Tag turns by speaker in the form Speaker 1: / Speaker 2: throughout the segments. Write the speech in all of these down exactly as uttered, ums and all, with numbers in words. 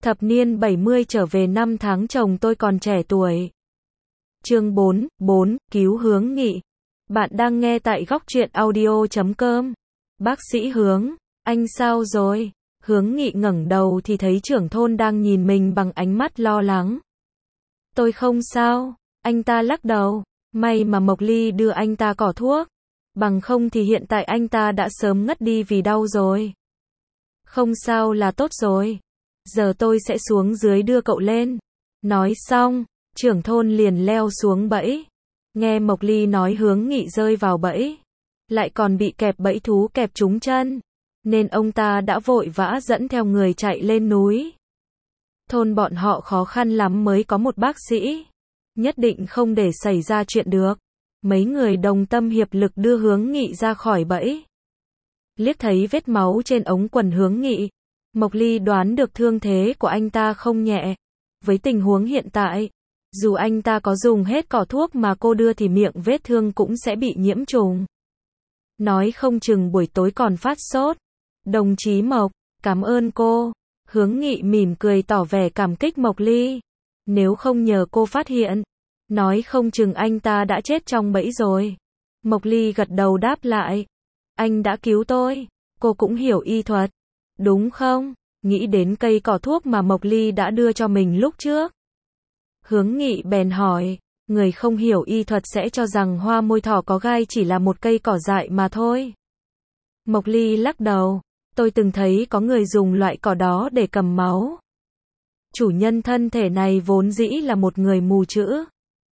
Speaker 1: Thập niên bảy mươi trở về năm tháng chồng tôi còn trẻ tuổi. Chương bốn, bốn, cứu Hướng Nghị. Bạn đang nghe tại góc truyện audio chấm com. Bác sĩ Hướng, anh sao rồi? Hướng Nghị ngẩng đầu thì thấy trưởng thôn đang nhìn mình bằng ánh mắt lo lắng. Tôi không sao, anh ta lắc đầu. May mà Mộc Ly đưa anh ta cỏ thuốc. Bằng không thì hiện tại anh ta đã sớm ngất đi vì đau rồi. Không sao là tốt rồi. Giờ tôi sẽ xuống dưới đưa cậu lên. Nói xong, trưởng thôn liền leo xuống bẫy. Nghe Mộc Ly nói Hướng Nghị rơi vào bẫy, lại còn bị kẹp bẫy thú kẹp trúng chân, nên ông ta đã vội vã dẫn theo người chạy lên núi. Thôn bọn họ khó khăn lắm mới có một bác sĩ, nhất định không để xảy ra chuyện được. Mấy người đồng tâm hiệp lực đưa Hướng Nghị ra khỏi bẫy. Liếc thấy vết máu trên ống quần Hướng Nghị, Mộc Ly đoán được thương thế của anh ta không nhẹ. Với tình huống hiện tại, dù anh ta có dùng hết cỏ thuốc mà cô đưa thì miệng vết thương cũng sẽ bị nhiễm trùng. Nói không chừng buổi tối còn phát sốt. Đồng chí Mộc, cảm ơn cô. Hướng Nghị mỉm cười tỏ vẻ cảm kích Mộc Ly. Nếu không nhờ cô phát hiện, nói không chừng anh ta đã chết trong bẫy rồi. Mộc Ly gật đầu đáp lại. Anh đã cứu tôi. Cô cũng hiểu y thuật, đúng không? Nghĩ đến cây cỏ thuốc mà Mộc Ly đã đưa cho mình lúc trước. Hướng Nghị bèn hỏi, người không hiểu y thuật sẽ cho rằng hoa môi thỏ có gai chỉ là một cây cỏ dại mà thôi. Mộc Ly lắc đầu, tôi từng thấy có người dùng loại cỏ đó để cầm máu. Chủ nhân thân thể này vốn dĩ là một người mù chữ.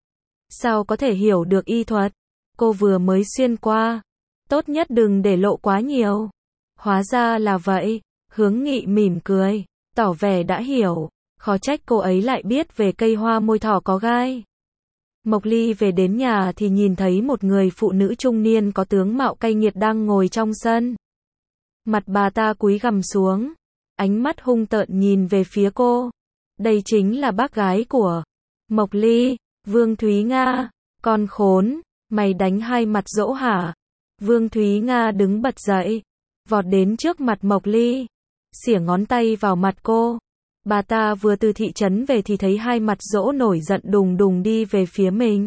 Speaker 1: Sao có thể hiểu được y thuật? Cô vừa mới xuyên qua. Tốt nhất đừng để lộ quá nhiều. Hóa ra là vậy. Hướng Nghị mỉm cười, tỏ vẻ đã hiểu. Khó trách cô ấy lại biết về cây hoa môi thỏ có gai. Mộc Ly về đến nhà thì nhìn thấy một người phụ nữ trung niên có tướng mạo cay nghiệt đang ngồi trong sân. Mặt bà ta cúi gằm xuống, ánh mắt hung tợn nhìn về phía cô. Đây chính là bác gái của Mộc Ly, Vương Thúy Nga. Con khốn, mày đánh hai mặt dỗ hả? Vương Thúy Nga đứng bật dậy, vọt đến trước mặt Mộc Ly, xỉa ngón tay vào mặt cô. Bà ta vừa từ thị trấn về thì thấy hai mặt dỗ nổi giận đùng đùng đi về phía mình.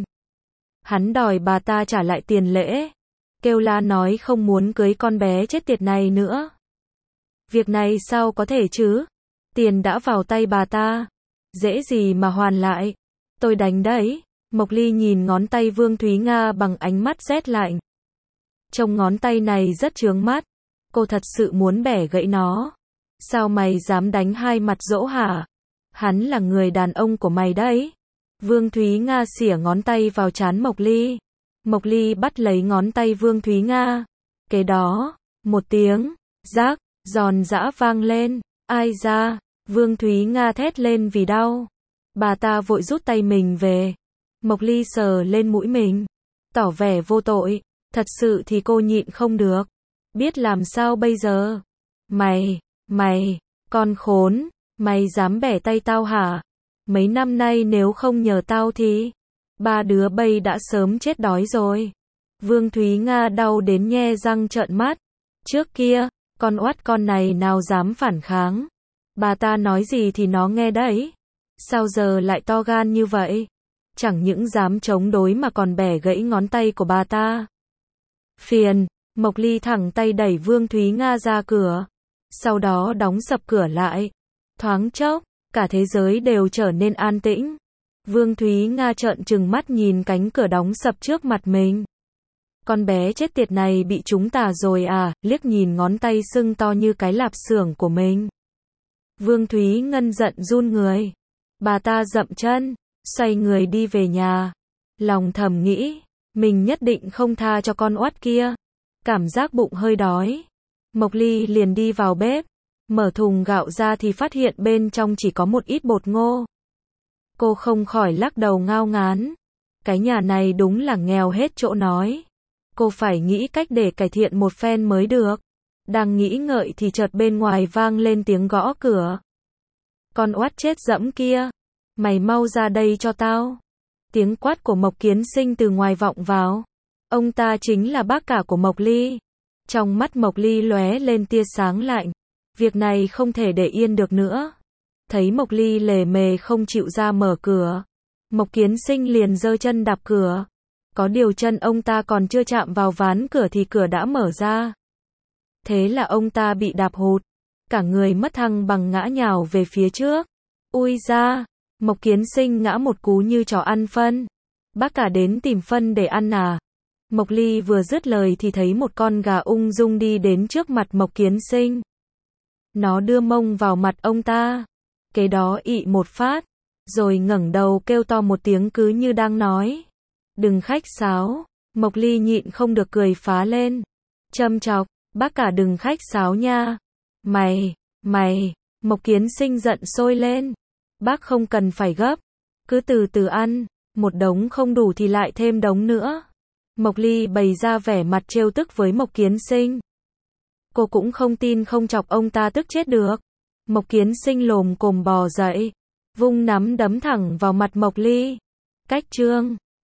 Speaker 1: Hắn đòi bà ta trả lại tiền lễ, kêu la nói không muốn cưới con bé chết tiệt này nữa. Việc này sao có thể chứ? Tiền đã vào tay bà ta, dễ gì mà hoàn lại. Tôi đánh đấy. Mộc Ly nhìn ngón tay Vương Thúy Nga bằng ánh mắt rét lạnh. Trông ngón tay này rất chướng mắt. Cô thật sự muốn bẻ gãy nó. Sao mày dám đánh hai mặt dỗ hả? Hắn là người đàn ông của mày đấy. Vương Thúy Nga xỉa ngón tay vào trán Mộc Ly. Mộc Ly bắt lấy ngón tay Vương Thúy Nga. Kế đó, một tiếng rác giòn giã vang lên. Ai ra? Vương Thúy Nga thét lên vì đau. Bà ta vội rút tay mình về. Mộc Ly sờ lên mũi mình, tỏ vẻ vô tội. Thật sự thì cô nhịn không được. Biết làm sao bây giờ? Mày, mày, con khốn, mày dám bẻ tay tao hả? Mấy năm nay nếu không nhờ tao thì ba đứa bay đã sớm chết đói rồi. Vương Thúy Nga đau đến nhe răng trợn mắt. Trước kia, con oát con này nào dám phản kháng. Bà ta nói gì thì nó nghe đấy. Sao giờ lại to gan như vậy? Chẳng những dám chống đối mà còn bẻ gãy ngón tay của bà ta. Phiền. Mộc Ly thẳng tay đẩy Vương Thúy Nga ra cửa, sau đó đóng sập cửa lại. Thoáng chốc, cả thế giới đều trở nên an tĩnh. Vương Thúy Nga trợn trừng mắt nhìn cánh cửa đóng sập trước mặt mình. Con bé chết tiệt này bị chúng ta rồi à? Liếc nhìn ngón tay sưng to như cái lạp xưởng của mình. Vương Thúy Ngân giận run người. Bà ta dậm chân, xoay người đi về nhà. Lòng thầm nghĩ, mình nhất định không tha cho con oát kia. Cảm giác bụng hơi đói. Mộc Ly liền đi vào bếp, mở thùng gạo ra thì phát hiện bên trong chỉ có một ít bột ngô. Cô không khỏi lắc đầu ngao ngán. Cái nhà này đúng là nghèo hết chỗ nói. Cô phải nghĩ cách để cải thiện một phen mới được. Đang nghĩ ngợi thì chợt bên ngoài vang lên tiếng gõ cửa. Con oát chết dẫm kia, mày mau ra đây cho tao. Tiếng quát của Mộc Kiến Sinh từ ngoài vọng vào. Ông ta chính là bác cả của Mộc Ly. Trong mắt Mộc Ly lóe lên tia sáng lạnh. Việc này không thể để yên được nữa. Thấy Mộc Ly lề mề không chịu ra mở cửa, Mộc Kiến Sinh liền giơ chân đạp cửa. Có điều chân ông ta còn chưa chạm vào ván cửa thì cửa đã mở ra. Thế là ông ta bị đạp hụt, cả người mất thăng bằng ngã nhào về phía trước. Ui da, Mộc Kiến Sinh ngã một cú như chó ăn phân. Bác cả đến tìm phân để ăn à? Mộc Ly vừa dứt lời thì thấy một con gà ung dung đi đến trước mặt Mộc Kiến Sinh. Nó đưa mông vào mặt ông ta, kế đó ị một phát, rồi ngẩng đầu kêu to một tiếng cứ như đang nói. Đừng khách sáo. Mộc Ly nhịn không được cười phá lên. Châm chọc, bác cả đừng khách sáo nha. Mày, mày, Mộc Kiến Sinh giận sôi lên. Bác không cần phải gấp, cứ từ từ ăn, một đống không đủ thì lại thêm đống nữa. Mộc Ly bày ra vẻ mặt trêu tức với Mộc Kiến Sinh. Cô cũng không tin không chọc ông ta tức chết được. Mộc Kiến Sinh lồm cồm bò dậy, vung nắm đấm thẳng vào mặt Mộc Ly. Cách chương